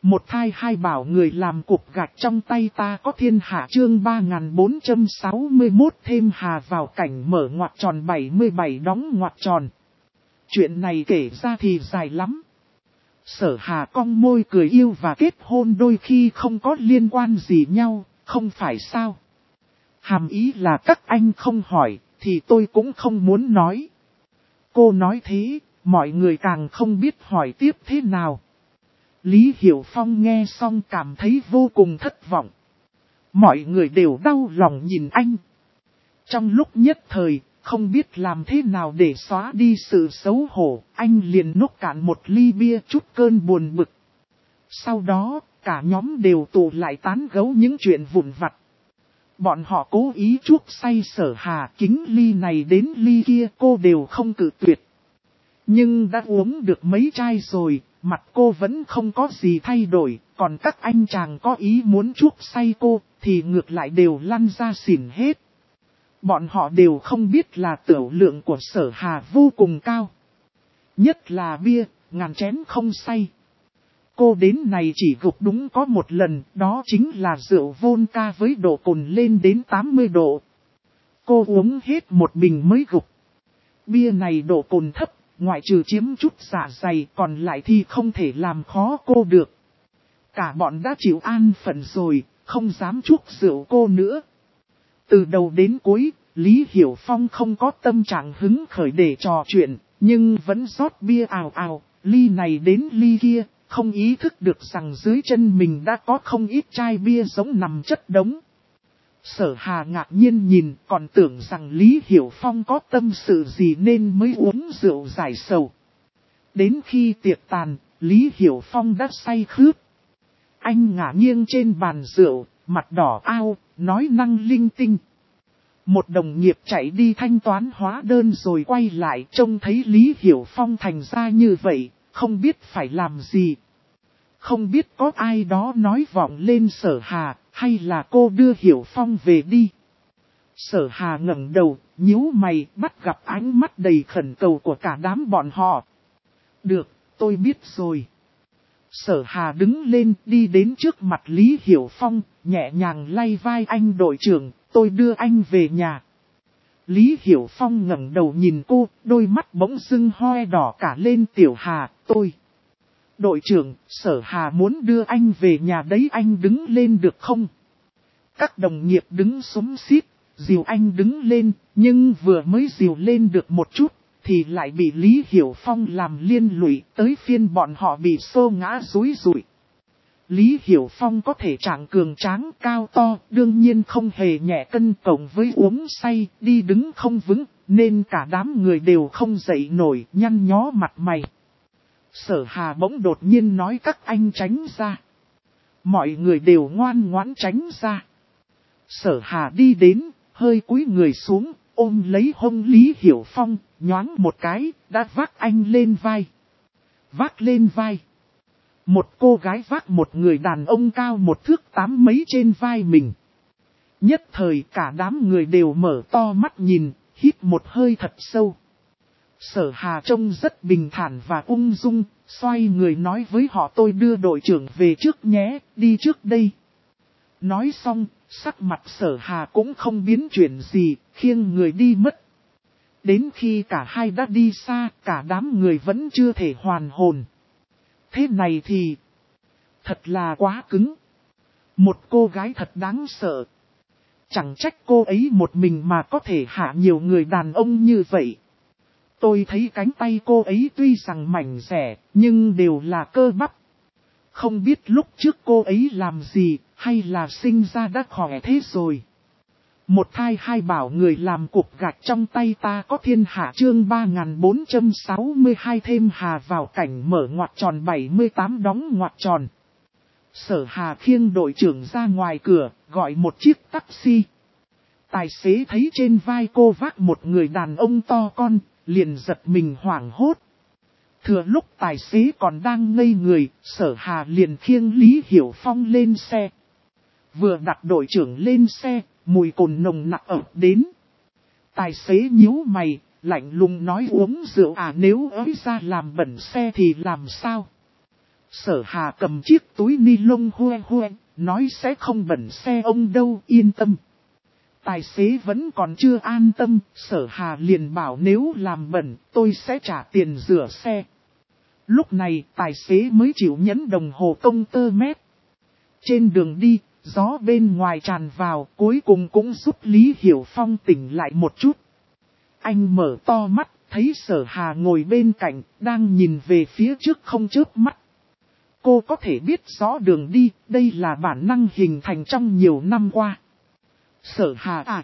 Một thai hai bảo người làm cục gạch trong tay ta có thiên hạ chương 3461 thêm hà vào cảnh mở ngoặc tròn 77 đóng ngoặc tròn. Chuyện này kể ra thì dài lắm. Sở Hà cong môi cười yêu và kết hôn đôi khi không có liên quan gì nhau, không phải sao? Hàm ý là các anh không hỏi, thì tôi cũng không muốn nói. Cô nói thế, mọi người càng không biết hỏi tiếp thế nào. Lý Hiểu Phong nghe xong cảm thấy vô cùng thất vọng. Mọi người đều đau lòng nhìn anh. Trong lúc nhất thời, không biết làm thế nào để xóa đi sự xấu hổ, anh liền nốc cạn một ly bia chút cơn buồn bực. Sau đó, cả nhóm đều tụ lại tán gẫu những chuyện vụn vặt. Bọn họ cố ý chuốc say Sở Hà, kính ly này đến ly kia cô đều không cự tuyệt. Nhưng đã uống được mấy chai rồi, mặt cô vẫn không có gì thay đổi, còn các anh chàng có ý muốn chuốc say cô, thì ngược lại đều lăn ra xỉn hết. Bọn họ đều không biết là tửu lượng của Sở Hà vô cùng cao. Nhất là bia, ngàn chén không say. Cô đến này chỉ gục đúng có một lần, đó chính là rượu vodka với độ cồn lên đến 80 độ. Cô uống hết một bình mới gục. Bia này độ cồn thấp, ngoại trừ chiếm chút dạ dày, còn lại thì không thể làm khó cô được. Cả bọn đã chịu an phận rồi, không dám chuốc rượu cô nữa. Từ đầu đến cuối, Lý Hiểu Phong không có tâm trạng hứng khởi để trò chuyện, nhưng vẫn rót bia ào ào, ly này đến ly kia, không ý thức được rằng dưới chân mình đã có không ít chai bia giống nằm chất đống. Sở Hà ngạc nhiên nhìn, còn tưởng rằng Lý Hiểu Phong có tâm sự gì nên mới uống rượu giải sầu. Đến khi tiệc tàn, Lý Hiểu Phong đã say khướt. Anh ngả nghiêng trên bàn rượu, mặt đỏ ao, nói năng linh tinh. Một đồng nghiệp chạy đi thanh toán hóa đơn rồi quay lại, trông thấy Lý Hiểu Phong thành ra như vậy, không biết phải làm gì. Không biết có ai đó nói vọng lên Sở Hà, hay là cô đưa Hiểu Phong về đi. Sở Hà ngẩng đầu, nhíu mày, bắt gặp ánh mắt đầy khẩn cầu của cả đám bọn họ. Được, tôi biết rồi. Sở Hà đứng lên, đi đến trước mặt Lý Hiểu Phong, nhẹ nhàng lay vai anh đội trưởng, tôi đưa anh về nhà. Lý Hiểu Phong ngẩng đầu nhìn cô, đôi mắt bỗng dưng hoe đỏ cả lên. Tiểu Hà, tôi. Đội trưởng, Sở Hà muốn đưa anh về nhà đấy, anh đứng lên được không? Các đồng nghiệp đứng xúm xít, dìu anh đứng lên, nhưng vừa mới dìu lên được một chút, thì lại bị Lý Hiểu Phong làm liên lụy, tới phiên bọn họ bị xô ngã rúi rụi. Lý Hiểu Phong có thể trạng cường tráng cao to, đương nhiên không hề nhẹ cân, cộng với uống say, đi đứng không vững, nên cả đám người đều không dậy nổi, nhăn nhó mặt mày. Sở Hà bỗng đột nhiên nói các anh tránh ra. Mọi người đều ngoan ngoãn tránh ra. Sở Hà đi đến, hơi cúi người xuống, ôm lấy hông Lý Hiểu Phong, nhoáng một cái, đã vác anh lên vai. Vác lên vai. Một cô gái vác một người đàn ông cao 1 thước 8 mấy trên vai mình. Nhất thời cả đám người đều mở to mắt nhìn, hít một hơi thật sâu. Sở Hà trông rất bình thản và ung dung, xoay người nói với họ tôi đưa đội trưởng về trước nhé, đi trước đây. Nói xong, sắc mặt Sở Hà cũng không biến chuyển gì, khiêng người đi mất. Đến khi cả hai đã đi xa, cả đám người vẫn chưa thể hoàn hồn. Thế này thì thật là quá cứng. Một cô gái thật đáng sợ. Chẳng trách cô ấy một mình mà có thể hạ nhiều người đàn ông như vậy. Tôi thấy cánh tay cô ấy tuy rằng mảnh rẻ, nhưng đều là cơ bắp. Không biết lúc trước cô ấy làm gì, hay là sinh ra đã khỏe thế rồi. Một thai hai bảo người làm cục gạch trong tay ta có thiên hạ chương 3462 thêm hà vào cảnh mở ngoặc tròn 78 đóng ngoặc tròn. Sở Hà khiêng đội trưởng ra ngoài cửa, gọi một chiếc taxi. Tài xế thấy trên vai cô vác một người đàn ông to con, liền giật mình hoảng hốt. Thừa lúc tài xế còn đang ngây người, Sở Hà liền khiêng Lý Hiểu Phong lên xe. Vừa đặt đội trưởng lên xe, mùi cồn nồng nặc ập đến. Tài xế nhíu mày, lạnh lùng nói uống rượu à, nếu ới ra làm bẩn xe thì làm sao? Sở Hà cầm chiếc túi ni lông hoe hoe, nói sẽ không bẩn xe ông đâu, yên tâm. Tài xế vẫn còn chưa an tâm, Sở Hà liền bảo nếu làm bẩn, tôi sẽ trả tiền rửa xe. Lúc này, tài xế mới chịu nhấn đồng hồ công tơ mét. Trên đường đi, gió bên ngoài tràn vào, cuối cùng cũng giúp Lý Hiểu Phong tỉnh lại một chút. Anh mở to mắt, thấy Sở Hà ngồi bên cạnh, đang nhìn về phía trước không chớp mắt. Cô có thể biết rõ đường đi, đây là bản năng hình thành trong nhiều năm qua. Sở Hà à?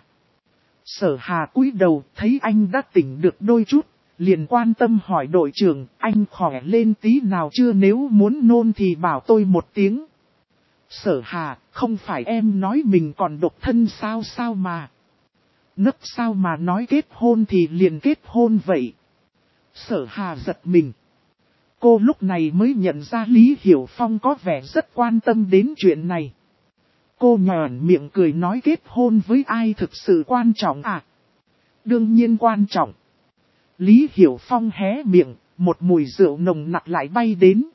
Sở Hà cúi đầu, thấy anh đã tỉnh được đôi chút, liền quan tâm hỏi đội trưởng, anh khỏe lên tí nào chưa, nếu muốn nôn thì bảo tôi một tiếng. Sở Hà, không phải em nói mình còn độc thân sao mà. Nấc sao mà nói kết hôn thì liền kết hôn vậy. Sở Hà giật mình. Cô lúc này mới nhận ra Lý Hiểu Phong có vẻ rất quan tâm đến chuyện này. Cô nhòn miệng cười nói kết hôn với ai thực sự quan trọng à? Đương nhiên quan trọng. Lý Hiểu Phong hé miệng, một mùi rượu nồng nặc lại bay đến.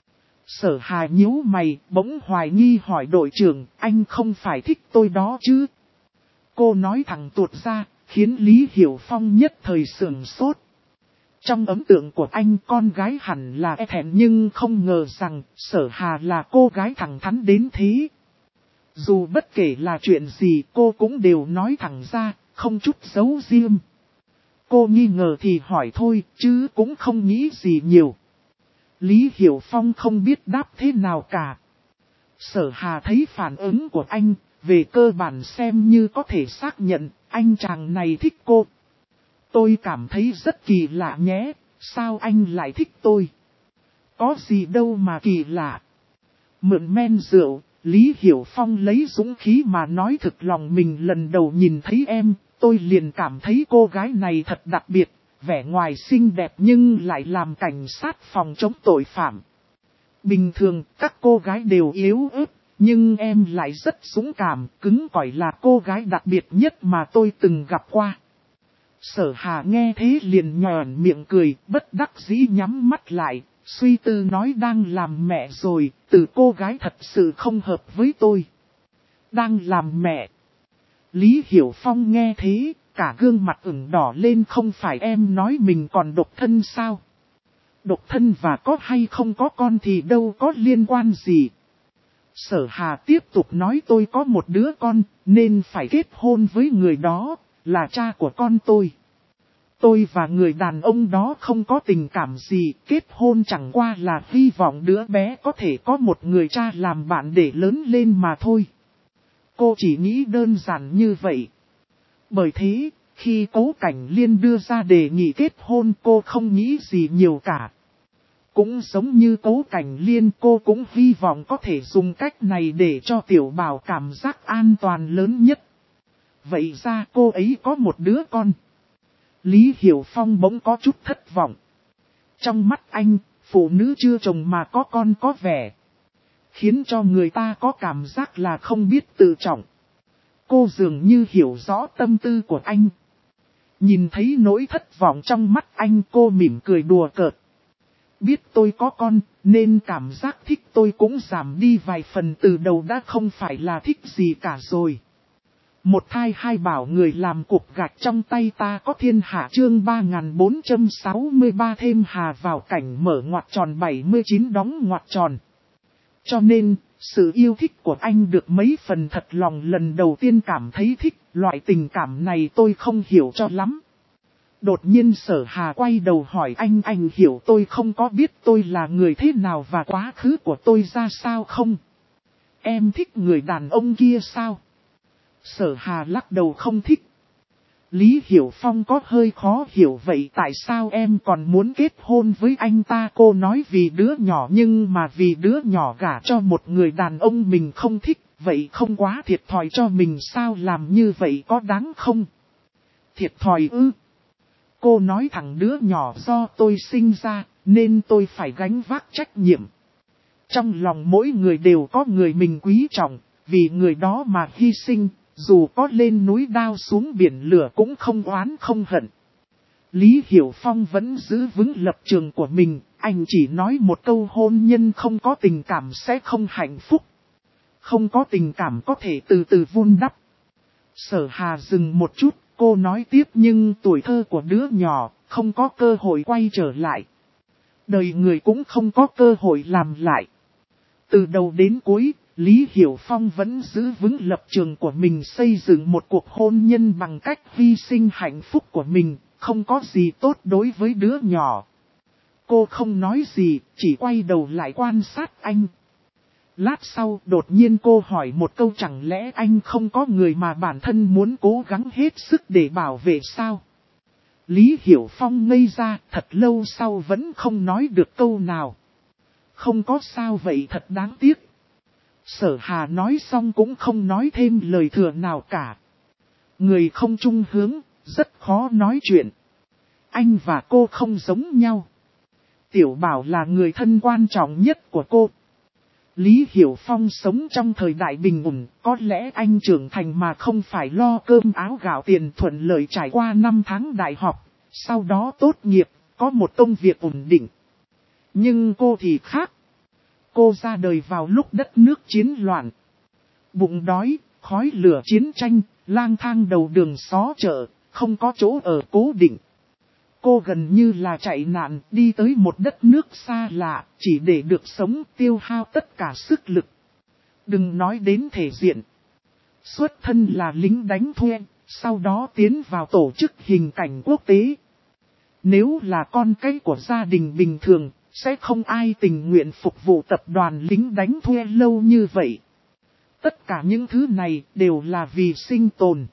Sở Hà nhíu mày, bỗng hoài nghi hỏi đội trưởng, anh không phải thích tôi đó chứ? Cô nói thẳng tuột ra, khiến Lý Hiểu Phong nhất thời sửng sốt. Trong ấn tượng của anh con gái hẳn là e thẹn nhưng không ngờ rằng Sở Hà là cô gái thẳng thắn đến thế. Dù bất kể là chuyện gì cô cũng đều nói thẳng ra, không chút giấu riêng. Cô nghi ngờ thì hỏi thôi chứ cũng không nghĩ gì nhiều. Lý Hiểu Phong không biết đáp thế nào cả. Sở Hà thấy phản ứng của anh, về cơ bản xem như có thể xác nhận anh chàng này thích cô. Tôi cảm thấy rất kỳ lạ nhé, sao anh lại thích tôi? Có gì đâu mà kỳ lạ. Mượn men rượu, Lý Hiểu Phong lấy dũng khí mà nói thực lòng mình lần đầu nhìn thấy em, tôi liền cảm thấy cô gái này thật đặc biệt, vẻ ngoài xinh đẹp nhưng lại làm cảnh sát phòng chống tội phạm. Bình thường các cô gái đều yếu ớt, nhưng em lại rất dũng cảm, cứng cỏi là cô gái đặc biệt nhất mà tôi từng gặp qua. Sở Hà nghe thế liền nhòn miệng cười, bất đắc dĩ nhắm mắt lại, suy tư nói đang làm mẹ rồi, từ cô gái thật sự không hợp với tôi. Đang làm mẹ. Lý Hiểu Phong nghe thế, cả gương mặt ửng đỏ lên, không phải em nói mình còn độc thân sao? Độc thân và có hay không có con thì đâu có liên quan gì. Sở Hà tiếp tục nói tôi có một đứa con, nên phải kết hôn với người đó, là cha của con tôi. Tôi và người đàn ông đó không có tình cảm gì, kết hôn chẳng qua là hy vọng đứa bé có thể có một người cha làm bạn để lớn lên mà thôi. Cô chỉ nghĩ đơn giản như vậy. Bởi thế, khi Cố Cảnh Liên đưa ra đề nghị kết hôn cô không nghĩ gì nhiều cả. Cũng giống như Cố Cảnh Liên cô cũng hy vọng có thể dùng cách này để cho tiểu bảo cảm giác an toàn lớn nhất. Vậy ra cô ấy có một đứa con. Lý Hiểu Phong bỗng có chút thất vọng. Trong mắt anh, phụ nữ chưa chồng mà có con có vẻ khiến cho người ta có cảm giác là không biết tự trọng. Cô dường như hiểu rõ tâm tư của anh. Nhìn thấy nỗi thất vọng trong mắt anh cô mỉm cười đùa cợt. Biết tôi có con, nên cảm giác thích tôi cũng giảm đi vài phần, từ đầu đã không phải là thích gì cả rồi. Một thai hai bảo người làm cục gạch trong tay ta có thiên hạ chương 3463 thêm hà vào cảnh mở ngoặc tròn 79 đóng ngoặc tròn. Cho nên, sự yêu thích của anh được mấy phần thật lòng, lần đầu tiên cảm thấy thích, loại tình cảm này tôi không hiểu cho lắm. Đột nhiên Sở Hà quay đầu hỏi anh hiểu tôi không có biết tôi là người thế nào và quá khứ của tôi ra sao không? Em thích người đàn ông kia sao? Sở Hà lắc đầu không thích. Lý Hiểu Phong có hơi khó hiểu, vậy tại sao em còn muốn kết hôn với anh ta? Cô nói vì đứa nhỏ, nhưng mà vì đứa nhỏ gả cho một người đàn ông mình không thích, vậy không quá thiệt thòi cho mình sao? Làm như vậy có đáng không? Thiệt thòi ư? Cô nói thẳng đứa nhỏ do tôi sinh ra, nên tôi phải gánh vác trách nhiệm. Trong lòng mỗi người đều có người mình quý trọng, vì người đó mà hy sinh. Dù có lên núi đao xuống biển lửa cũng không oán không hận. Lý Hiểu Phong vẫn giữ vững lập trường của mình, Anh chỉ nói một câu hôn nhân không có tình cảm sẽ không hạnh phúc. Không có tình cảm có thể từ từ vun đắp. Sở Hà dừng một chút, cô nói tiếp nhưng tuổi thơ của đứa nhỏ, không có cơ hội quay trở lại. Đời người cũng không có cơ hội làm lại. Từ đầu đến cuối, Lý Hiểu Phong vẫn giữ vững lập trường của mình xây dựng một cuộc hôn nhân bằng cách hy sinh hạnh phúc của mình, không có gì tốt đối với đứa nhỏ. Cô không nói gì, chỉ quay đầu lại quan sát anh. Lát sau đột nhiên cô hỏi một câu chẳng lẽ anh không có người mà bản thân muốn cố gắng hết sức để bảo vệ sao? Lý Hiểu Phong ngây ra thật lâu sau vẫn không nói được câu nào. Không có sao vậy thật đáng tiếc. Sở Hà nói xong cũng không nói thêm lời thừa nào cả. Người không chung hướng, rất khó nói chuyện. Anh và cô không giống nhau. Tiểu Bảo là người thân quan trọng nhất của cô. Lý Hiểu Phong sống trong thời đại bình ổn, có lẽ anh trưởng thành mà không phải lo cơm áo gạo tiền thuận lợi trải qua 5 tháng đại học, sau đó tốt nghiệp, có một công việc ổn định. Nhưng cô thì khác. Cô ra đời vào lúc đất nước chiến loạn. Bụng đói, khói lửa chiến tranh, lang thang đầu đường xó chợ, không có chỗ ở cố định. Cô gần như là chạy nạn đi tới một đất nước xa lạ, chỉ để được sống tiêu hao tất cả sức lực. Đừng nói đến thể diện. Xuất thân là lính đánh thuê, sau đó tiến vào tổ chức hình cảnh quốc tế. Nếu là con cái của gia đình bình thường, sẽ không ai tình nguyện phục vụ tập đoàn lính đánh thuê lâu như vậy. Tất cả những thứ này đều là vì sinh tồn.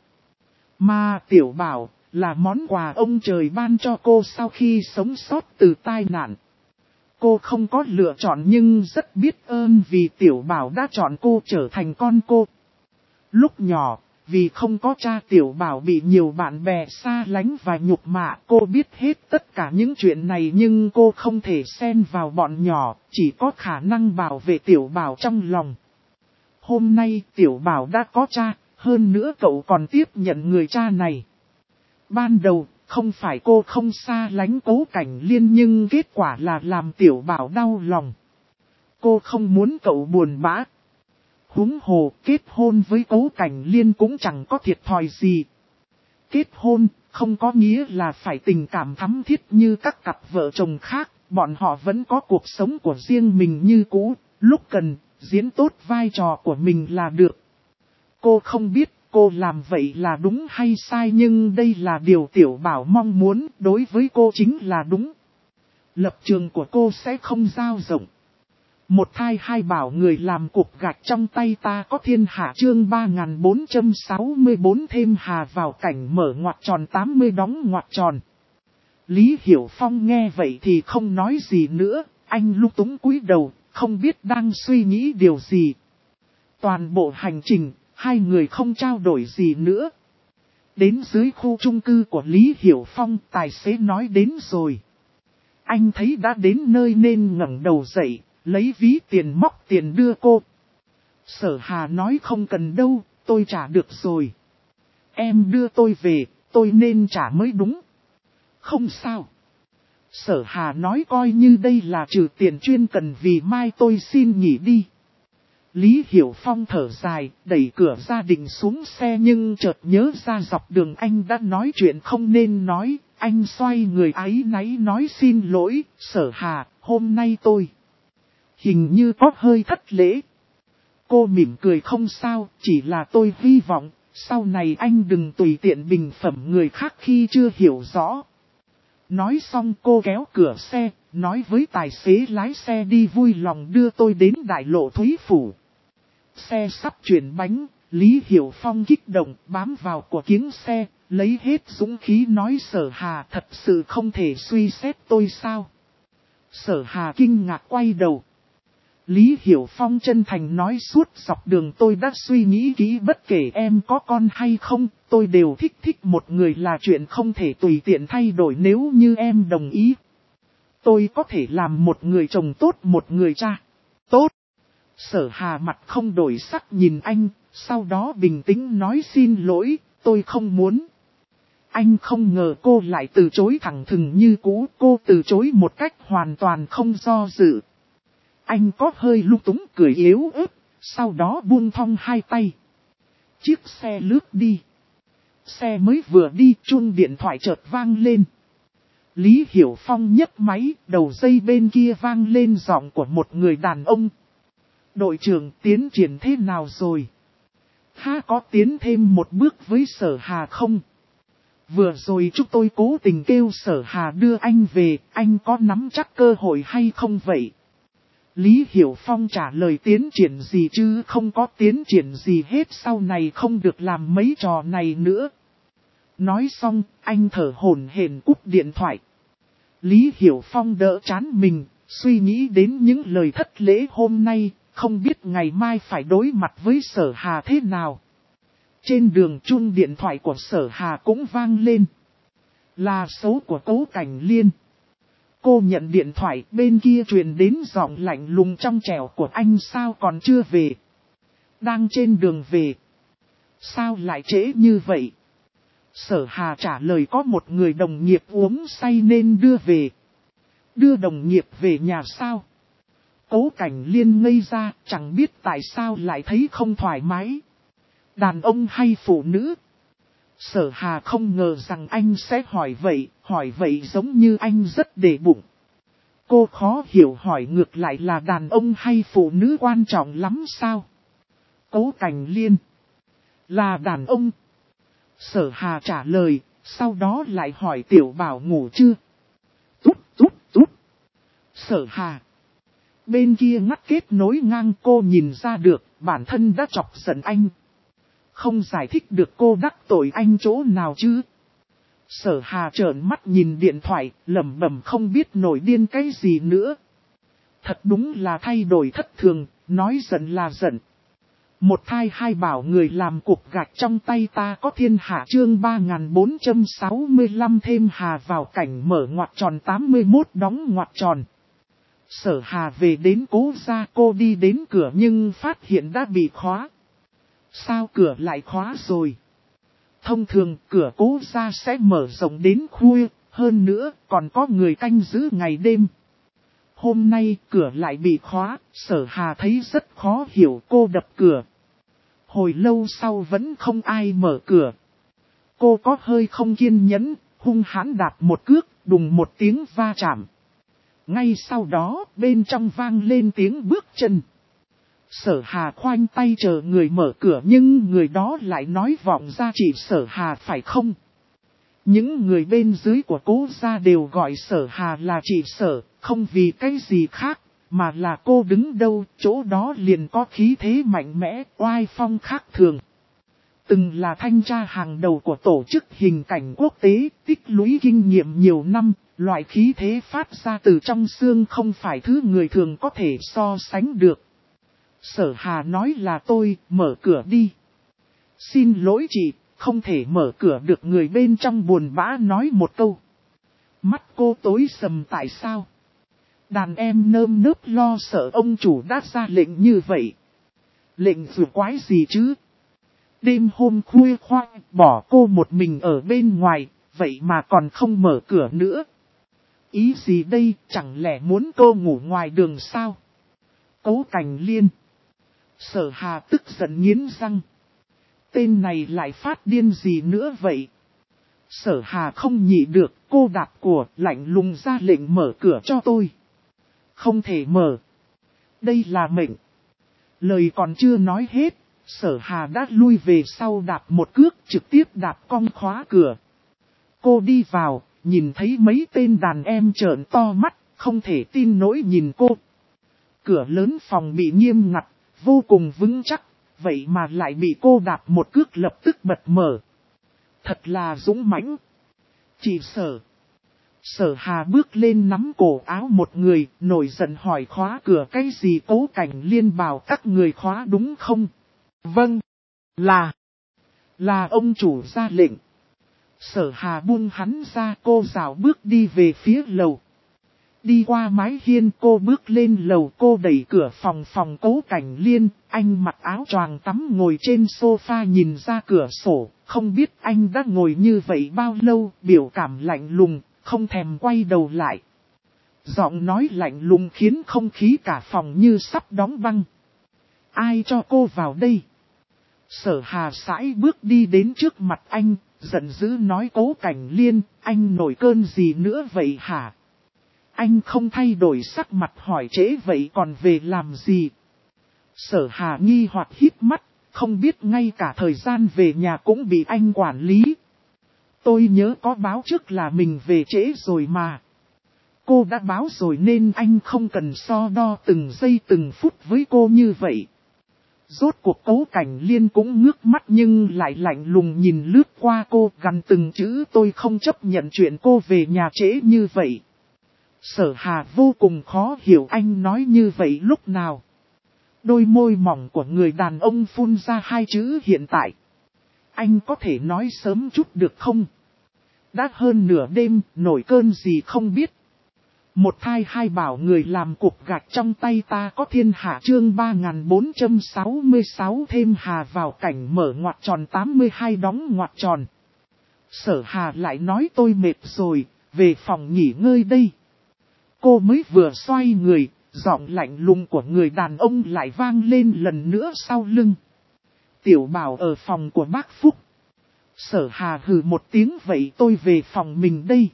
Mà Tiểu Bảo là món quà ông trời ban cho cô sau khi sống sót từ tai nạn. Cô không có lựa chọn nhưng rất biết ơn vì Tiểu Bảo đã chọn cô trở thành con cô. Lúc nhỏ, vì không có cha Tiểu Bảo bị nhiều bạn bè xa lánh và nhục mạ, cô biết hết tất cả những chuyện này nhưng cô không thể xen vào bọn nhỏ, chỉ có khả năng bảo vệ Tiểu Bảo trong lòng. Hôm nay Tiểu Bảo đã có cha, hơn nữa cậu còn tiếp nhận người cha này. Ban đầu, không phải cô không xa lánh Cố Cảnh Liên nhưng kết quả là làm Tiểu Bảo đau lòng. Cô không muốn cậu buồn bã. Huống hồ kết hôn với Cố Cảnh Liên cũng chẳng có thiệt thòi gì. Kết hôn không có nghĩa là phải tình cảm thắm thiết như các cặp vợ chồng khác, bọn họ vẫn có cuộc sống của riêng mình như cũ, lúc cần, diễn tốt vai trò của mình là được. Cô không biết cô làm vậy là đúng hay sai nhưng đây là điều Tiểu Bảo mong muốn, đối với cô chính là đúng. Lập trường của cô sẽ không dao rộng. Một thai hai bảo người làm cục gạch trong tay ta có thiên hạ chương 3464 thêm hà vào cảnh mở ngoặc tròn 80 đóng ngoặc tròn. Lý Hiểu Phong nghe vậy thì không nói gì nữa, anh lúng túng cúi đầu, không biết đang suy nghĩ điều gì. Toàn bộ hành trình, hai người không trao đổi gì nữa. Đến dưới khu chung cư của Lý Hiểu Phong, tài xế nói đến rồi. Anh thấy đã đến nơi nên ngẩng đầu dậy, lấy ví tiền móc tiền đưa cô. Sở Hà nói không cần đâu, tôi trả được rồi. Em đưa tôi về, tôi nên trả mới đúng. Không sao. Sở Hà nói coi như đây là trừ tiền chuyên cần vì mai tôi xin nghỉ đi. Lý Hiểu Phong thở dài, đẩy cửa gia đình xuống xe nhưng chợt nhớ ra dọc đường anh đã nói chuyện không nên nói. Anh xoay người áy náy nói xin lỗi, Sở Hà, hôm nay tôi hình như có hơi thất lễ. Cô mỉm cười không sao, chỉ là tôi hy vọng, sau này anh đừng tùy tiện bình phẩm người khác khi chưa hiểu rõ. Nói xong cô kéo cửa xe, nói với tài xế lái xe đi vui lòng đưa tôi đến đại lộ Thúy Phủ. Xe sắp chuyển bánh, Lý Hiểu Phong kích động bám vào của kiếng xe, lấy hết dũng khí nói Sở Hà thật sự không thể suy xét tôi sao. Sở Hà kinh ngạc quay đầu. Lý Hiểu Phong chân thành nói suốt dọc đường tôi đã suy nghĩ kỹ bất kể em có con hay không, tôi đều thích một người là chuyện không thể tùy tiện thay đổi nếu như em đồng ý. Tôi có thể làm một người chồng tốt một người cha tốt. Sở Hà mặt không đổi sắc nhìn anh, sau đó bình tĩnh nói xin lỗi, tôi không muốn. Anh không ngờ cô lại từ chối thẳng thừng như cũ, cô từ chối một cách hoàn toàn không do dự. Anh có hơi lung túng cười yếu ớt, sau đó buông thong hai tay. Chiếc xe lướt đi. Xe mới vừa đi, chuông điện thoại chợt vang lên. Lý Hiểu Phong nhấc máy, đầu dây bên kia vang lên giọng của một người đàn ông. Đội trưởng tiến triển thế nào rồi? Ha, có tiến thêm một bước với Sở Hà không? Vừa rồi chúng tôi cố tình kêu Sở Hà đưa anh về, anh có nắm chắc cơ hội hay không vậy? Lý Hiểu Phong trả lời tiến triển gì chứ không có tiến triển gì hết, sau này không được làm mấy trò này nữa. Nói xong, anh thở hổn hển cúp điện thoại. Lý Hiểu Phong đỡ trán mình, suy nghĩ đến những lời thất lễ hôm nay, không biết ngày mai phải đối mặt với Sở Hà thế nào. Trên đường chuông điện thoại của Sở Hà cũng vang lên. Là số của Cố Cảnh Liên. Cô nhận điện thoại, bên kia truyền đến giọng lạnh lùng trong trẻo của anh. Sao còn chưa về? Đang trên đường về. Sao lại trễ như vậy? Sở Hà trả lời có một người đồng nghiệp uống say nên đưa về. Đưa đồng nghiệp về nhà sao? Cố Cảnh Liên ngây ra, chẳng biết tại sao lại thấy không thoải mái. Đàn ông hay phụ nữ? Sở Hà không ngờ rằng anh sẽ hỏi vậy giống như anh rất để bụng. Cô khó hiểu hỏi ngược lại là đàn ông hay phụ nữ quan trọng lắm sao? Cố Cảnh Liên. Là đàn ông. Sở Hà trả lời, sau đó lại hỏi Tiểu Bảo ngủ chưa? Tút. Sở Hà. Bên kia ngắt kết nối ngang, cô nhìn ra được, bản thân đã chọc giận anh. Không giải thích được cô đắc tội anh chỗ nào chứ. Sở Hà trợn mắt nhìn điện thoại, lẩm bẩm không biết nổi điên cái gì nữa. Thật đúng là thay đổi thất thường, nói giận là giận. Một thai hai bảo người làm cục gạch trong tay ta có thiên hạ chương 3465 thêm Hà vào cảnh mở ngoặc tròn 81 đóng ngoặc tròn. Sở Hà về đến Cố gia, cô đi đến cửa nhưng phát hiện đã bị khóa. Sao cửa lại khóa rồi? Thông thường cửa Cố gia sẽ mở rộng đến khuya, hơn nữa còn có người canh giữ ngày đêm. Hôm nay cửa lại bị khóa, Sở Hà thấy rất khó hiểu, cô đập cửa. Hồi lâu sau vẫn không ai mở cửa. Cô có hơi không kiên nhẫn, hung hãn đạp một cước, đùng một tiếng va chạm. Ngay sau đó, bên trong vang lên tiếng bước chân. Sở Hà khoanh tay chờ người mở cửa nhưng người đó lại nói vọng ra chị Sở Hà phải không? Những người bên dưới của Cố gia đều gọi Sở Hà là chị Sở, không vì cái gì khác, mà là cô đứng đâu, chỗ đó liền có khí thế mạnh mẽ, oai phong khác thường. Từng là thanh tra hàng đầu của tổ chức hình cảnh quốc tế, tích lũy kinh nghiệm nhiều năm, loại khí thế phát ra từ trong xương không phải thứ người thường có thể so sánh được. Sở Hà nói là tôi, mở cửa đi. Xin lỗi chị, không thể mở cửa được, người bên trong buồn bã nói một câu. Mắt cô tối sầm tại sao? Đàn em nơm nớp lo sợ ông chủ đã ra lệnh như vậy. Lệnh vừa quái gì chứ? Đêm hôm khuya khoang, bỏ cô một mình ở bên ngoài, vậy mà còn không mở cửa nữa. Ý gì đây, chẳng lẽ muốn cô ngủ ngoài đường sao? Cố Cảnh Liên. Sở Hà tức giận nghiến răng. Tên này lại phát điên gì nữa vậy? Sở Hà không nhịn được, cô đạp của, lạnh lùng ra lệnh mở cửa cho tôi. Không thể mở. Đây là mệnh. Lời còn chưa nói hết, Sở Hà đã lui về sau đạp một cước, trực tiếp đạp cong khóa cửa. Cô đi vào, nhìn thấy mấy tên đàn em trợn to mắt, không thể tin nổi nhìn cô. Cửa lớn phòng bị nghiêm ngặt, vô cùng vững chắc, vậy mà lại bị cô đạp một cước lập tức bật mở. Thật là dũng mãnh. Chị Sở. Sở Hà bước lên nắm cổ áo một người, nổi giận hỏi khóa cửa cái gì? Cố Cảnh Liên bảo các người khóa đúng không? Vâng. Là ông chủ ra lệnh. Sở Hà buông hắn ra, cô rảo bước đi về phía lầu. Đi qua mái hiên cô bước lên lầu, cô đẩy cửa phòng Cố Cảnh Liên, anh mặc áo choàng tắm ngồi trên sofa nhìn ra cửa sổ, Không biết anh đã ngồi như vậy bao lâu, biểu cảm lạnh lùng, không thèm quay đầu lại. Giọng nói lạnh lùng khiến không khí cả phòng như sắp đóng băng. Ai cho cô vào đây? Sở Hà sải bước đi đến trước mặt anh, giận dữ nói Cố Cảnh Liên, anh nổi cơn gì nữa vậy hả? Anh không thay đổi sắc mặt hỏi trễ vậy còn về làm gì? Sở Hà nghi hoặc hít mắt, không biết ngay cả thời gian về nhà cũng bị anh quản lý. Tôi nhớ có báo trước là mình về trễ rồi mà. Cô đã báo rồi nên anh không cần so đo từng giây từng phút với cô như vậy. Rốt cuộc Cố Cảnh Liên cũng ngước mắt nhưng lại lạnh lùng nhìn lướt qua cô gằn từng chữ tôi không chấp nhận chuyện cô về nhà trễ như vậy. Sở Hà vô cùng khó hiểu anh nói như vậy lúc nào. Đôi môi mỏng của người đàn ông phun ra hai chữ hiện tại. Anh có thể nói sớm chút được không? Đã hơn nửa đêm, nổi cơn gì không biết. Một thai hai bảo người làm cục gạch trong tay ta có thiên hạ chương 3466 thêm Hà vào cảnh mở ngoặc tròn 82 đóng ngoặc tròn. Sở Hà lại nói tôi mệt rồi, về phòng nghỉ ngơi đây. Cô mới vừa xoay người, giọng lạnh lùng của người đàn ông lại vang lên lần nữa sau lưng. Tiểu Bảo ở phòng của bác Phúc. Sở Hà hừ một tiếng vậy tôi về phòng mình đây.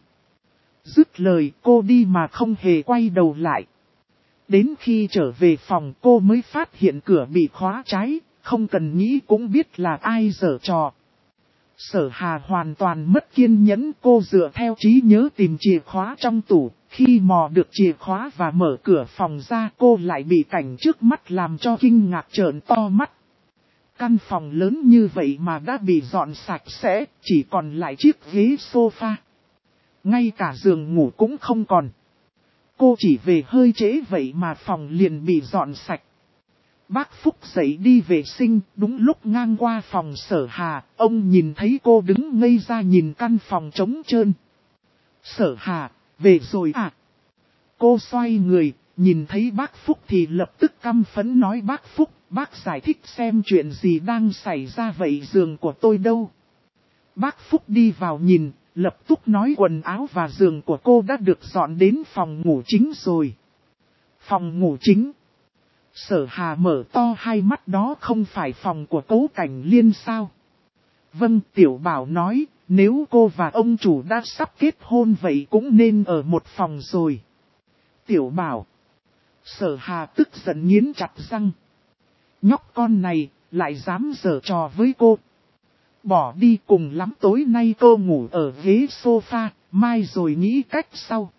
Dứt lời cô đi mà không hề quay đầu lại. Đến khi trở về phòng cô mới phát hiện cửa bị khóa trái, không cần nghĩ cũng biết là ai giở trò. Sở Hà hoàn toàn mất kiên nhẫn, cô dựa theo trí nhớ tìm chìa khóa trong tủ. Khi mò được chìa khóa và mở cửa phòng ra cô lại bị cảnh trước mắt làm cho kinh ngạc trợn to mắt. Căn phòng lớn như vậy mà đã bị dọn sạch sẽ, chỉ còn lại chiếc ghế sofa. Ngay cả giường ngủ cũng không còn. Cô chỉ về hơi trễ vậy mà phòng liền bị dọn sạch. Bác Phúc dậy đi vệ sinh, đúng lúc ngang qua phòng Sở Hà, ông nhìn thấy cô đứng ngây ra nhìn căn phòng trống trơn. Sở Hà, về rồi à? Cô xoay người, nhìn thấy bác Phúc thì lập tức căm phẫn nói bác Phúc, bác giải thích xem chuyện gì đang xảy ra vậy giường của tôi đâu. Bác Phúc đi vào nhìn, lập tức nói quần áo và giường của cô đã được dọn đến phòng ngủ chính rồi. Phòng ngủ chính. Sở Hà mở to hai mắt đó không phải phòng của Cố Cảnh Liên sao? Vâng, Tiểu Bảo nói, nếu cô và ông chủ đã sắp kết hôn vậy cũng nên ở một phòng rồi. Tiểu Bảo. Sở Hà tức giận nghiến chặt răng. Nhóc con này, lại dám giở trò với cô. Bỏ đi cùng lắm tối nay cô ngủ ở ghế sofa, mai rồi nghĩ cách sau.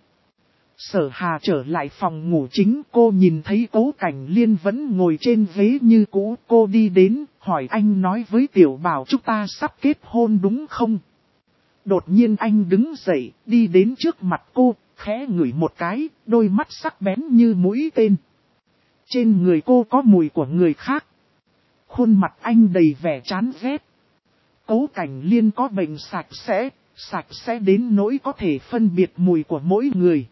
Sở Hà trở lại phòng ngủ chính cô nhìn thấy Cố Cảnh Liên vẫn ngồi trên ghế như cũ. Cô đi đến, hỏi anh nói với Tiểu Bảo chúng ta sắp kết hôn đúng không? Đột nhiên anh đứng dậy, đi đến trước mặt cô, khẽ ngửi một cái, đôi mắt sắc bén như mũi tên. Trên người cô có mùi của người khác. Khuôn mặt anh đầy vẻ chán ghét. Cố Cảnh Liên có bệnh sạch sẽ đến nỗi có thể phân biệt mùi của mỗi người.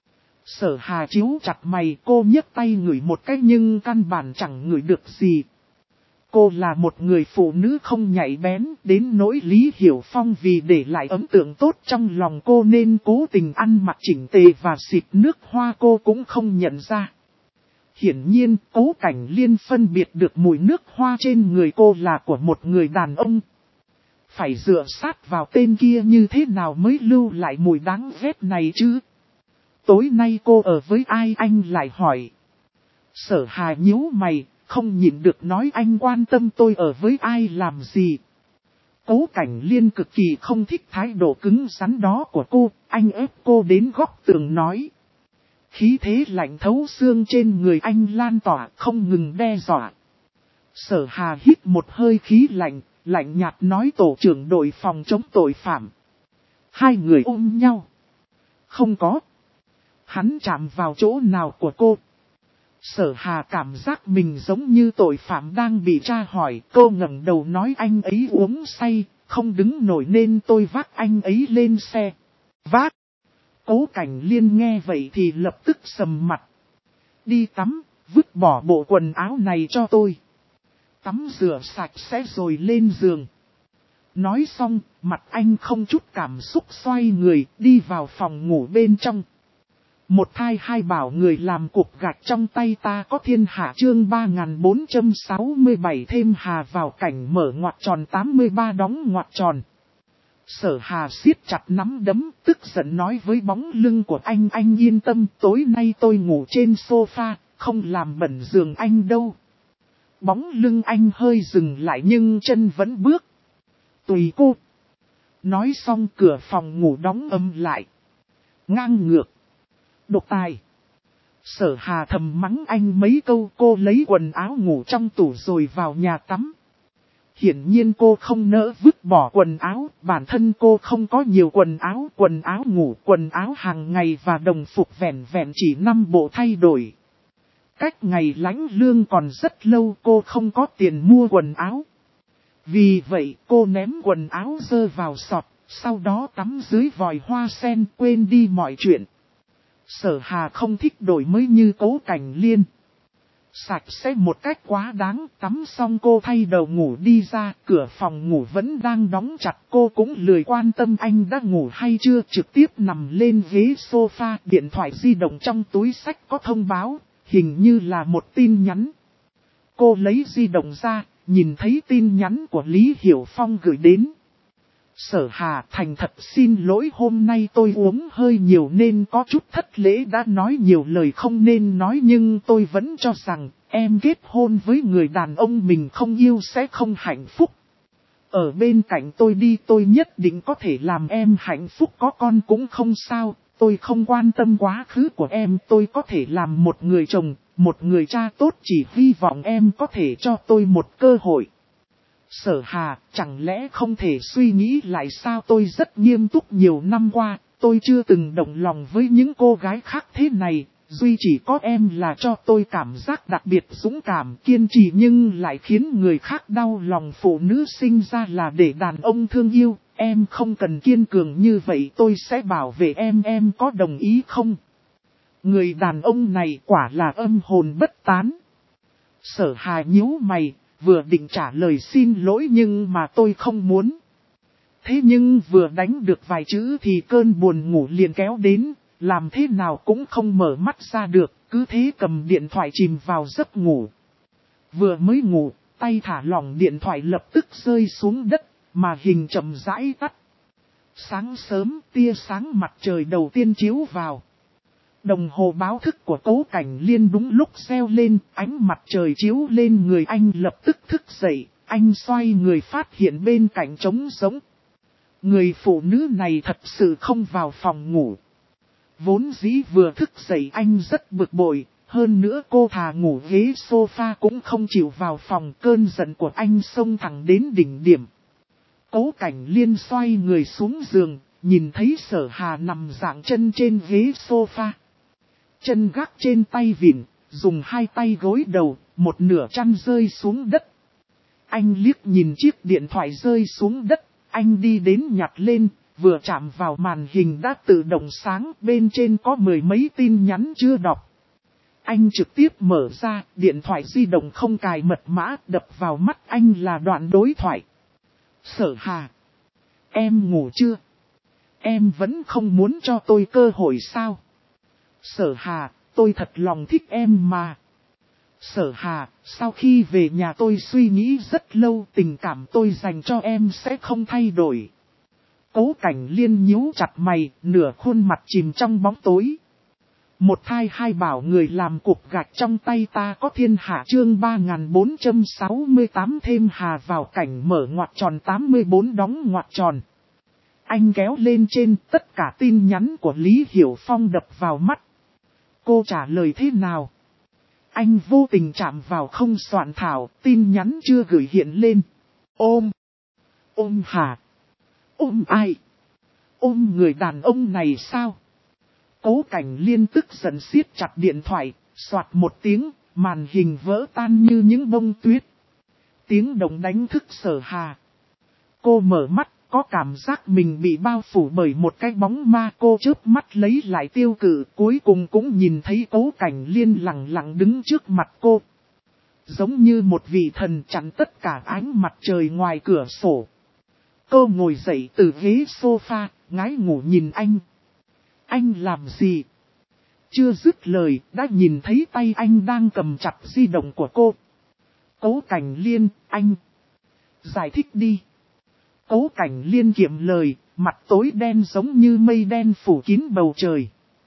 Sở Hà chiếu chặt mày cô nhấc tay ngửi một cái nhưng căn bản chẳng ngửi được gì. Cô là một người phụ nữ không nhạy bén đến nỗi Lý Hiểu Phong vì để lại ấn tượng tốt trong lòng cô nên cố tình ăn mặc chỉnh tề và xịt nước hoa cô cũng không nhận ra. Hiển nhiên Cố Cảnh Liên phân biệt được mùi nước hoa trên người cô là của một người đàn ông. Phải dựa sát vào tên kia như thế nào mới lưu lại mùi đáng ghét này chứ? Tối nay cô ở với ai anh lại hỏi. Sở Hà nhíu mày, không nhịn được nói anh quan tâm tôi ở với ai làm gì. Cố Cảnh Liên cực kỳ không thích thái độ cứng rắn đó của cô, anh ép cô đến góc tường nói. Khí thế lạnh thấu xương trên người anh lan tỏa không ngừng đe dọa. Sở Hà hít một hơi khí lạnh, lạnh nhạt nói tổ trưởng đội phòng chống tội phạm. Hai người ôm nhau. Không có. Hắn chạm vào chỗ nào của cô? Sở Hà cảm giác mình giống như tội phạm đang bị tra hỏi. Cô ngẩng đầu nói anh ấy uống say, không đứng nổi nên tôi vác anh ấy lên xe. Vác. Cố Cảnh Liên nghe vậy thì lập tức sầm mặt. Đi tắm, vứt bỏ bộ quần áo này cho tôi. Tắm rửa sạch sẽ rồi lên giường. Nói xong, mặt anh không chút cảm xúc xoay người, đi vào phòng ngủ bên trong. Một thai hai bảo người làm cục gạch trong tay ta có thiên hạ chương 3467 thêm Hà vào cảnh mở ngoặc tròn 83 đóng ngoặc tròn. Sở Hà siết chặt nắm đấm, tức giận nói với bóng lưng của anh yên tâm, tối nay tôi ngủ trên sofa, không làm bẩn giường anh đâu. Bóng lưng anh hơi dừng lại nhưng chân vẫn bước. Tùy cô. Nói xong cửa phòng ngủ đóng âm lại. Ngang ngược. Độc tài. Sở Hà thầm mắng anh mấy câu, cô lấy quần áo ngủ trong tủ rồi vào nhà tắm. Hiển nhiên cô không nỡ vứt bỏ quần áo, bản thân cô không có nhiều quần áo ngủ, quần áo hàng ngày và đồng phục vẹn vẹn chỉ 5 bộ thay đổi. Cách ngày lãnh lương còn rất lâu, cô không có tiền mua quần áo. Vì vậy cô ném quần áo dơ vào sọt, sau đó tắm dưới vòi hoa sen, quên đi mọi chuyện. Sở Hà không thích đổi mới như Cố Cảnh Liên. Sạch sẽ một cách quá đáng, tắm xong cô thay đầu ngủ đi ra, cửa phòng ngủ vẫn đang đóng chặt, cô cũng lười quan tâm anh đã ngủ hay chưa, trực tiếp nằm lên ghế sofa, điện thoại di động trong túi xách có thông báo, hình như là một tin nhắn. Cô lấy di động ra, nhìn thấy tin nhắn của Lý Hiểu Phong gửi đến. Sở Hà, thành thật xin lỗi, hôm nay tôi uống hơi nhiều nên có chút thất lễ, đã nói nhiều lời không nên nói, nhưng tôi vẫn cho rằng em kết hôn với người đàn ông mình không yêu sẽ không hạnh phúc. Ở bên cạnh tôi đi, tôi nhất định có thể làm em hạnh phúc, có con cũng không sao, tôi không quan tâm quá khứ của em, tôi có thể làm một người chồng, một người cha tốt, chỉ hy vọng em có thể cho tôi một cơ hội. Sở Hà, chẳng lẽ không thể suy nghĩ lại sao? Tôi rất nghiêm túc, nhiều năm qua, tôi chưa từng động lòng với những cô gái khác thế này, duy chỉ có em là cho tôi cảm giác đặc biệt dũng cảm, kiên trì nhưng lại khiến người khác đau lòng. Phụ nữ sinh ra là để đàn ông thương yêu, em không cần kiên cường như vậy, tôi sẽ bảo vệ em có đồng ý không? Người đàn ông này quả là âm hồn bất tán. Sở Hà nhíu mày. Vừa định trả lời xin lỗi nhưng mà tôi không muốn. Thế nhưng vừa đánh được vài chữ thì cơn buồn ngủ liền kéo đến, làm thế nào cũng không mở mắt ra được, cứ thế cầm điện thoại chìm vào giấc ngủ. Vừa mới ngủ, tay thả lỏng điện thoại lập tức rơi xuống đất, mà hình chậm rãi tắt. Sáng sớm, tia sáng mặt trời đầu tiên chiếu vào. Đồng hồ báo thức của Cố Cảnh Liên đúng lúc reo lên, ánh mặt trời chiếu lên người anh lập tức thức dậy, anh xoay người phát hiện bên cạnh trống rỗng. Người phụ nữ này thật sự không vào phòng ngủ. Vốn dĩ vừa thức dậy anh rất bực bội, hơn nữa cô thà ngủ ghế sofa cũng không chịu vào phòng, cơn giận của anh xông thẳng đến đỉnh điểm. Cố Cảnh Liên xoay người xuống giường, nhìn thấy Sở Hà nằm dạng chân trên ghế sofa. Chân gác trên tay vịn, dùng hai tay gối đầu, một nửa chăn rơi xuống đất. Anh liếc nhìn chiếc điện thoại rơi xuống đất, anh đi đến nhặt lên, vừa chạm vào màn hình đã tự động sáng, bên trên có mười mấy tin nhắn chưa đọc. Anh trực tiếp mở ra, điện thoại di động không cài mật mã, đập vào mắt anh là đoạn đối thoại. Sở Hà, em ngủ chưa? Em vẫn không muốn cho tôi cơ hội sao? Sở Hà, tôi thật lòng thích em mà. Sở Hà, sau khi về nhà tôi suy nghĩ rất lâu, tình cảm tôi dành cho em sẽ không thay đổi. Cố Cảnh Liên nhíu chặt mày, nửa khuôn mặt chìm trong bóng tối. Một thai hai bảo người làm cục gạch trong tay ta có thiên hạ chương 3468 thêm Hà vào cảnh mở ngoặc tròn 84 đóng ngoặc tròn. Anh kéo lên trên, tất cả tin nhắn của Lý Hiểu Phong đập vào mắt. Cô trả lời thế nào? Anh vô tình chạm vào không soạn thảo, tin nhắn chưa gửi hiện lên. Ôm Hà. Ôm ai? Ôm người đàn ông này sao? Cố Cảnh Liên tức giận siết chặt điện thoại, soạt một tiếng, màn hình vỡ tan như những bông tuyết. Tiếng động đánh thức Sở Hà. Cô mở mắt, có cảm giác mình bị bao phủ bởi một cái bóng ma, cô chớp mắt lấy lại tiêu cự, cuối cùng cũng nhìn thấy Cố Cảnh Liên lặng lặng đứng trước mặt cô. Giống như một vị thần chắn tất cả ánh mặt trời ngoài cửa sổ. Cô ngồi dậy từ ghế sofa, ngái ngủ nhìn anh. Anh làm gì? Chưa dứt lời, đã nhìn thấy tay anh đang cầm chặt di động của cô. Cố Cảnh Liên, anh. Giải thích đi. Cố Cảnh Liên kiệm lời, mặt tối đen giống như mây đen phủ kín bầu trời.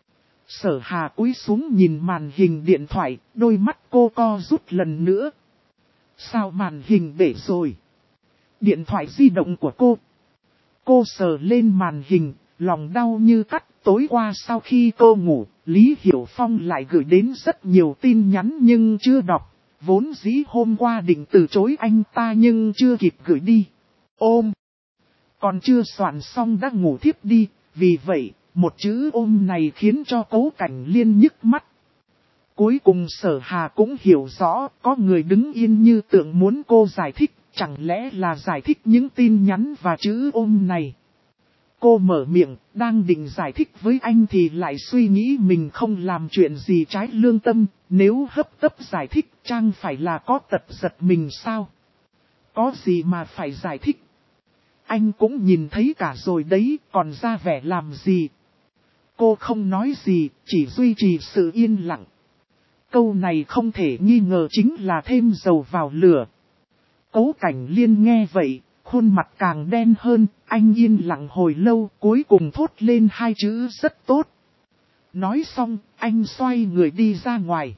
Sở Hà cúi xuống nhìn màn hình điện thoại, đôi mắt cô co rút lần nữa. Sao màn hình bể rồi? Điện thoại di động của cô. Cô sờ lên màn hình, lòng đau như cắt. Tối qua sau khi cô ngủ, Lý Hiểu Phong lại gửi đến rất nhiều tin nhắn nhưng chưa đọc. Vốn dĩ hôm qua định từ chối anh ta nhưng chưa kịp gửi đi. Ôm. Còn chưa soạn xong đã ngủ thiếp đi. Vì vậy, một chữ ôm này khiến cho Cố Cảnh Liên nhức mắt. Cuối cùng Sở Hà cũng hiểu rõ, có người đứng yên như tượng muốn cô giải thích. Chẳng lẽ là giải thích những tin nhắn và chữ ôm này. Cô mở miệng, đang định giải thích với anh thì lại suy nghĩ mình không làm chuyện gì trái lương tâm. Nếu hấp tấp giải thích, chẳng phải là có tật giật mình sao? Có gì mà phải giải thích? Anh cũng nhìn thấy cả rồi đấy, còn ra vẻ làm gì? Cô không nói gì, chỉ duy trì sự yên lặng. Câu này không thể nghi ngờ chính là thêm dầu vào lửa. Cố Cảnh Liên nghe vậy, khuôn mặt càng đen hơn, anh yên lặng hồi lâu, cuối cùng thốt lên hai chữ rất tốt. Nói xong, anh xoay người đi ra ngoài.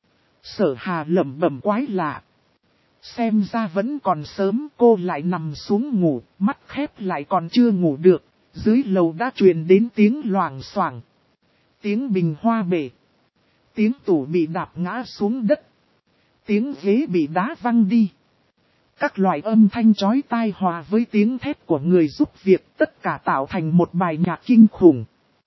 Sở Hà lẩm bẩm quái lạ. Xem ra vẫn còn sớm, cô lại nằm xuống ngủ, mắt khép lại còn chưa ngủ được. Dưới lầu đã truyền đến tiếng loảng xoảng, tiếng bình hoa bể, tiếng tủ bị đạp ngã xuống đất, tiếng ghế bị đá văng đi. Các loại âm thanh chói tai hòa với tiếng thét của người giúp việc, tất cả tạo thành một bài nhạc kinh khủng.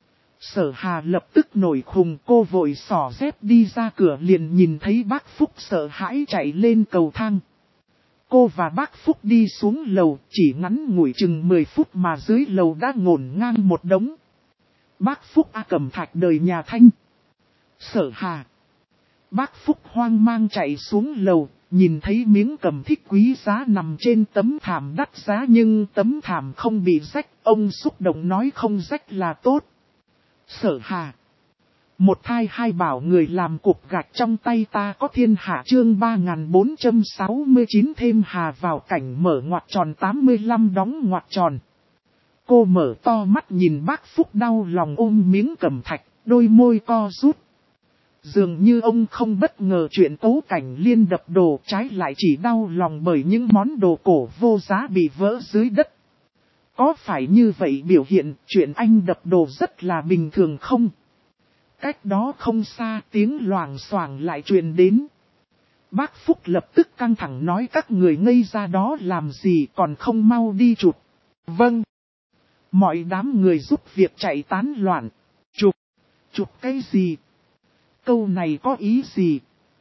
Sở Hà lập tức nổi khùng, cô vội xỏ dép đi ra cửa liền nhìn thấy bác Phúc sợ hãi chạy lên cầu thang. Cô và bác Phúc đi xuống lầu, chỉ ngắn ngủi chừng 10 phút mà dưới lầu đã ngổn ngang một đống. Bác Phúc cầm thạch đời nhà Thanh. Sở Hà. Bác Phúc hoang mang chạy xuống lầu, nhìn thấy miếng cầm thích quý giá nằm trên tấm thảm đắt giá nhưng tấm thảm không bị rách, ông xúc động nói không rách là tốt. Sở Hà. Một thai hai bảo người làm cục gạch trong tay ta có thiên hạ chương 3469 thêm Hà vào cảnh mở ngoặc tròn 85 đóng ngoặc tròn. Cô mở to mắt nhìn bác Phúc đau lòng ôm miếng cầm thạch, đôi môi co rút. Dường như ông không bất ngờ chuyện Cố Cảnh Liên đập đồ, trái lại chỉ đau lòng bởi những món đồ cổ vô giá bị vỡ dưới đất. Có phải như vậy biểu hiện chuyện anh đập đồ rất là bình thường không? Cách đó không xa tiếng loảng xoảng lại truyền đến. Bác Phúc lập tức căng thẳng nói các người ngây ra đó làm gì còn không mau đi chụp. Vâng. Mọi đám người giúp việc chạy tán loạn. Chụp cái gì? Câu này có ý gì?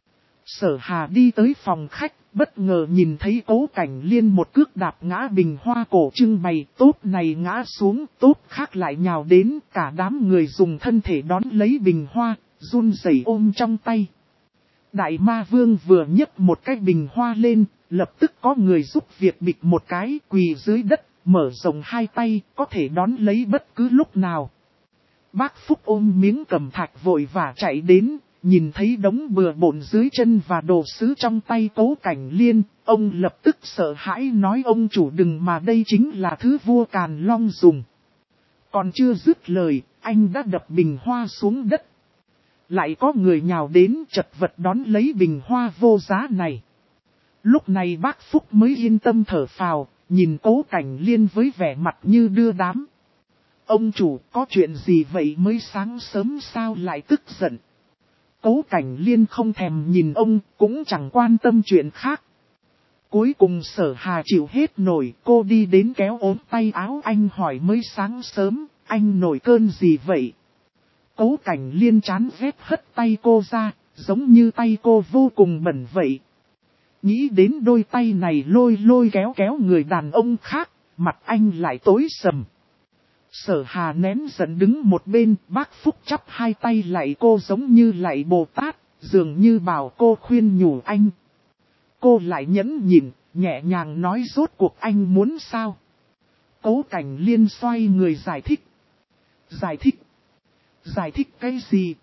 Sở Hà đi tới phòng khách, bất ngờ nhìn thấy Cố Cảnh Liên một cước đạp ngã bình hoa cổ trưng bày, tốt này ngã xuống, tốt khác lại nhào đến, cả đám người dùng thân thể đón lấy bình hoa, run rẩy ôm trong tay. Đại Ma Vương vừa nhấc một cái bình hoa lên, lập tức có người giúp việc bịch một cái quỳ dưới đất, mở rộng hai tay, có thể đón lấy bất cứ lúc nào. Bác Phúc ôm miếng cầm thạch vội vã chạy đến, nhìn thấy đống bừa bộn dưới chân và đồ sứ trong tay Cố Cảnh Liên, ông lập tức sợ hãi nói ông chủ đừng mà đây chính là thứ vua Càn Long dùng. Còn chưa dứt lời, anh đã đập bình hoa xuống đất. Lại có người nhào đến chật vật đón lấy bình hoa vô giá này. Lúc này bác Phúc mới yên tâm thở phào, nhìn Cố Cảnh Liên với vẻ mặt như đưa đám. Ông chủ có chuyện gì vậy mới sáng sớm sao lại tức giận? Cố Cảnh Liên không thèm nhìn ông, cũng chẳng quan tâm chuyện khác. Cuối cùng Sở Hà chịu hết nổi, cô đi đến kéo ốm tay áo anh hỏi mới sáng sớm, anh nổi cơn gì vậy? Cố Cảnh Liên chán ghét hất tay cô ra, giống như tay cô vô cùng bẩn vậy. Nghĩ đến đôi tay này lôi lôi kéo kéo người đàn ông khác, mặt anh lại tối sầm. Sở Hà nén giận đứng một bên, bác Phúc chắp hai tay lại cô giống như lạy Bồ Tát, dường như bảo cô khuyên nhủ anh. Cô lại nhẫn nhịn, nhẹ nhàng nói rốt cuộc anh muốn sao? Cố Cảnh Liên xoay người giải thích. Giải thích? Giải thích cái gì?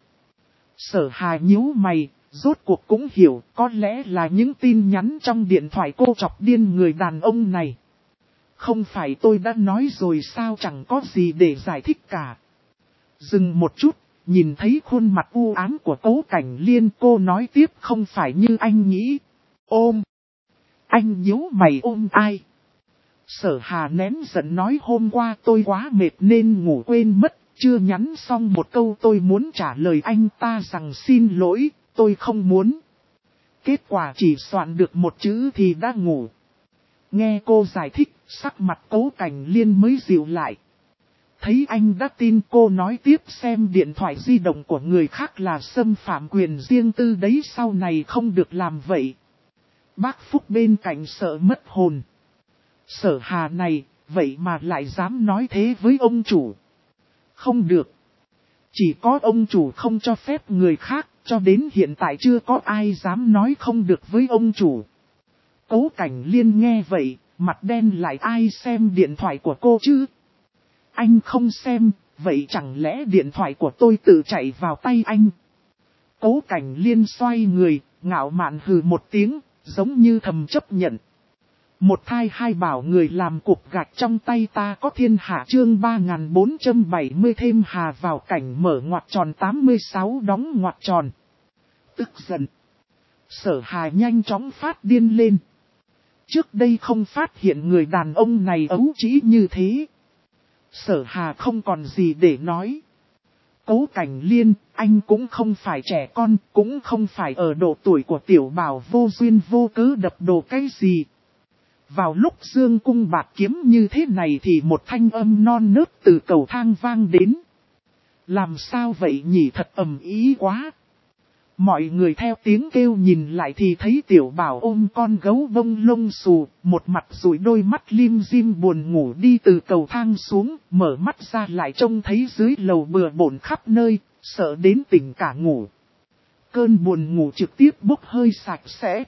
Sở Hà nhíu mày, rốt cuộc cũng hiểu có lẽ là những tin nhắn trong điện thoại cô chọc điên người đàn ông này. Không phải tôi đã nói rồi sao, chẳng có gì để giải thích cả. Dừng một chút, nhìn thấy khuôn mặt u ám của Cố Cảnh Liên, cô nói tiếp, không phải như anh nghĩ. Ôm. Anh nhíu mày, ôm ai? Sở Hà nén giận nói hôm qua tôi quá mệt nên ngủ quên mất, chưa nhắn xong một câu tôi muốn trả lời anh ta rằng xin lỗi, tôi không muốn. Kết quả chỉ soạn được một chữ thì đã ngủ. Nghe cô giải thích, sắc mặt Cố Cảnh Liên mới dịu lại. Thấy anh đã tin, cô nói tiếp, xem điện thoại di động của người khác là xâm phạm quyền riêng tư đấy, sau này không được làm vậy. Bác Phúc bên cạnh sợ mất hồn. Sở Hà này, vậy mà lại dám nói thế với ông chủ. Không được. Chỉ có ông chủ không cho phép người khác, cho đến hiện tại chưa có ai dám nói không được với ông chủ. Cố Cảnh Liên nghe vậy, mặt đen lại, ai xem điện thoại của cô chứ? Anh không xem, vậy chẳng lẽ điện thoại của tôi tự chạy vào tay anh? Cố Cảnh Liên xoay người, ngạo mạn hừ một tiếng, giống như thầm chấp nhận. Một thai hai bảo người làm cục gạch trong tay ta có thiên hạ, chương 3470 thêm hà vào cảnh mở ngoặc tròn 86 đóng ngoặc tròn. Tức giận. Sở Hà nhanh chóng phát điên lên. Trước đây không phát hiện người đàn ông này ấu trĩ như thế. Sở Hà không còn gì để nói. Cố Cảnh Liên, anh cũng không phải trẻ con, cũng không phải ở độ tuổi của tiểu bảo vô duyên vô cớ đập đồ cái gì. Vào lúc dương cung bạc kiếm như thế này thì một thanh âm non nớt từ cầu thang vang đến. Làm sao vậy nhỉ, thật ầm ý quá. Mọi người theo tiếng kêu nhìn lại thì thấy tiểu bảo ôm con gấu bông lông xù, một mặt rủi đôi mắt lim dim buồn ngủ đi từ cầu thang xuống, mở mắt ra lại trông thấy dưới lầu bừa bộn khắp nơi, sợ đến tỉnh cả ngủ. Cơn buồn ngủ trực tiếp bốc hơi sạch sẽ.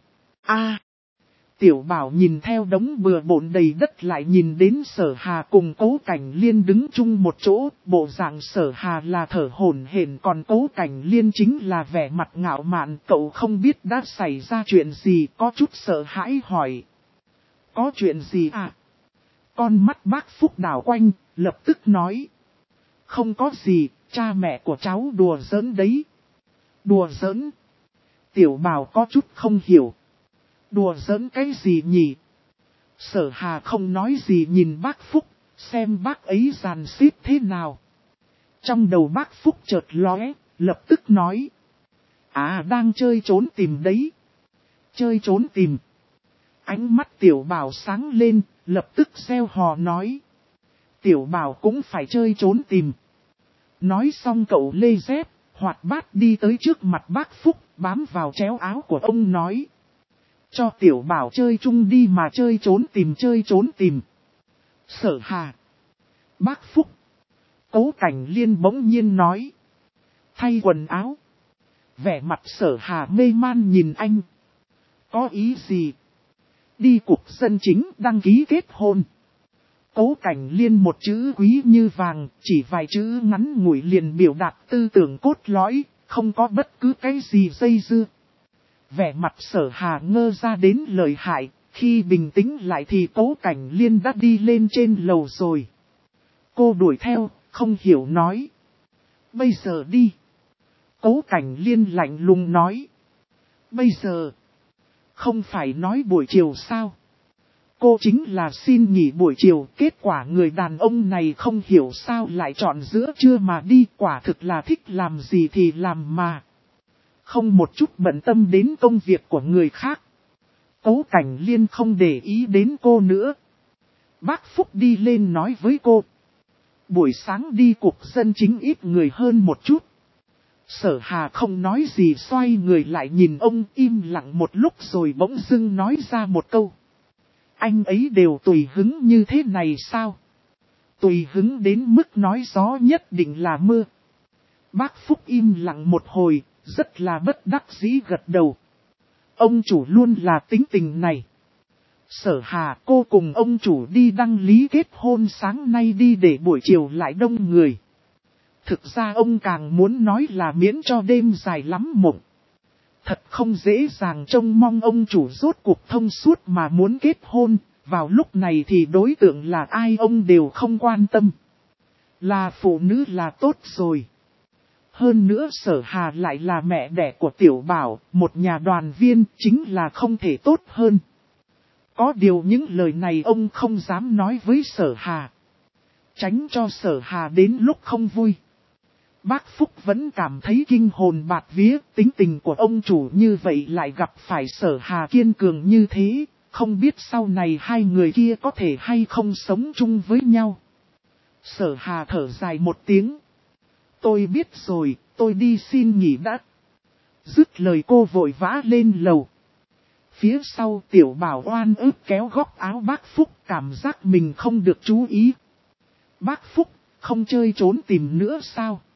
Tiểu bảo nhìn theo đống bừa bộn đầy đất lại nhìn đến Sở Hà cùng Cố Cảnh Liên đứng chung một chỗ, bộ dạng Sở Hà là thở hổn hển, còn Cố Cảnh Liên chính là vẻ mặt ngạo mạn. Cậu không biết đã xảy ra chuyện gì, có chút sợ hãi hỏi. Có chuyện gì à? Con mắt bác Phúc đảo quanh, lập tức nói. Không có gì, cha mẹ của cháu đùa giỡn đấy. Đùa giỡn? Tiểu bảo có chút không hiểu. Đùa giỡn cái gì nhỉ? Sở Hà không nói gì nhìn bác Phúc, xem bác ấy dàn xếp thế nào. Trong đầu bác Phúc chợt lóe, lập tức nói. Đang chơi trốn tìm đấy. Chơi trốn tìm. Ánh mắt tiểu bảo sáng lên, lập tức reo hò nói. Tiểu bảo cũng phải chơi trốn tìm. Nói xong cậu lê dép, hoạt bát đi tới trước mặt bác Phúc, bám vào chéo áo của ông nói. Cho tiểu bảo chơi chung đi mà, chơi trốn tìm. Sở Hà. Bác Phúc. Cố Cảnh Liên bỗng nhiên nói. Thay quần áo. Vẻ mặt Sở Hà mê man nhìn anh. Có ý gì? Đi cục dân chính đăng ký kết hôn. Cố Cảnh Liên một chữ quý như vàng, chỉ vài chữ ngắn ngủi liền biểu đạt tư tưởng cốt lõi, không có bất cứ cái gì dây dưa. Vẻ mặt Sở Hà ngơ ra đến lợi hại, khi bình tĩnh lại thì Cố Cảnh Liên đã đi lên trên lầu rồi. Cô đuổi theo, không hiểu nói. Bây giờ đi. Cố Cảnh Liên lạnh lùng nói. Bây giờ. Không phải nói buổi chiều sao? Cô chính là xin nghỉ buổi chiều, kết quả người đàn ông này không hiểu sao lại chọn giữa trưa mà đi, quả thực là thích làm gì thì làm mà. Không một chút bận tâm đến công việc của người khác. Cố Cảnh Liên không để ý đến cô nữa. Bác Phúc đi lên nói với cô. Buổi sáng đi cục dân chính ít người hơn một chút. Sở Hà không nói gì, xoay người lại nhìn ông, im lặng một lúc rồi bỗng dưng nói ra một câu. Anh ấy đều tùy hứng như thế này sao? Tùy hứng đến mức nói gió nhất định là mưa. Bác Phúc im lặng một hồi, rất là bất đắc dĩ gật đầu. Ông chủ luôn là tính tình này. Sở Hà, cô cùng ông chủ đi đăng lý kết hôn sáng nay đi để buổi chiều lại đông người. Thực ra ông càng muốn nói là miễn cho đêm dài lắm mộng. Thật không dễ dàng trông mong ông chủ rốt cuộc thông suốt mà muốn kết hôn, vào lúc này thì đối tượng là ai ông đều không quan tâm. Là phụ nữ là tốt rồi. Hơn nữa Sở Hà lại là mẹ đẻ của Tiểu Bảo, một nhà đoàn viên, chính là không thể tốt hơn. Có điều những lời này ông không dám nói với Sở Hà. Tránh cho Sở Hà đến lúc không vui. Bác Phúc vẫn cảm thấy kinh hồn bạt vía, tính tình của ông chủ như vậy lại gặp phải Sở Hà kiên cường như thế, không biết sau này hai người kia có thể hay không sống chung với nhau. Sở Hà thở dài một tiếng. Tôi biết rồi, tôi đi xin nghỉ đã. Dứt lời cô vội vã lên lầu. Phía sau Tiểu Bảo oan ức kéo góc áo bác Phúc, cảm giác mình không được chú ý. Bác Phúc, không chơi trốn tìm nữa sao?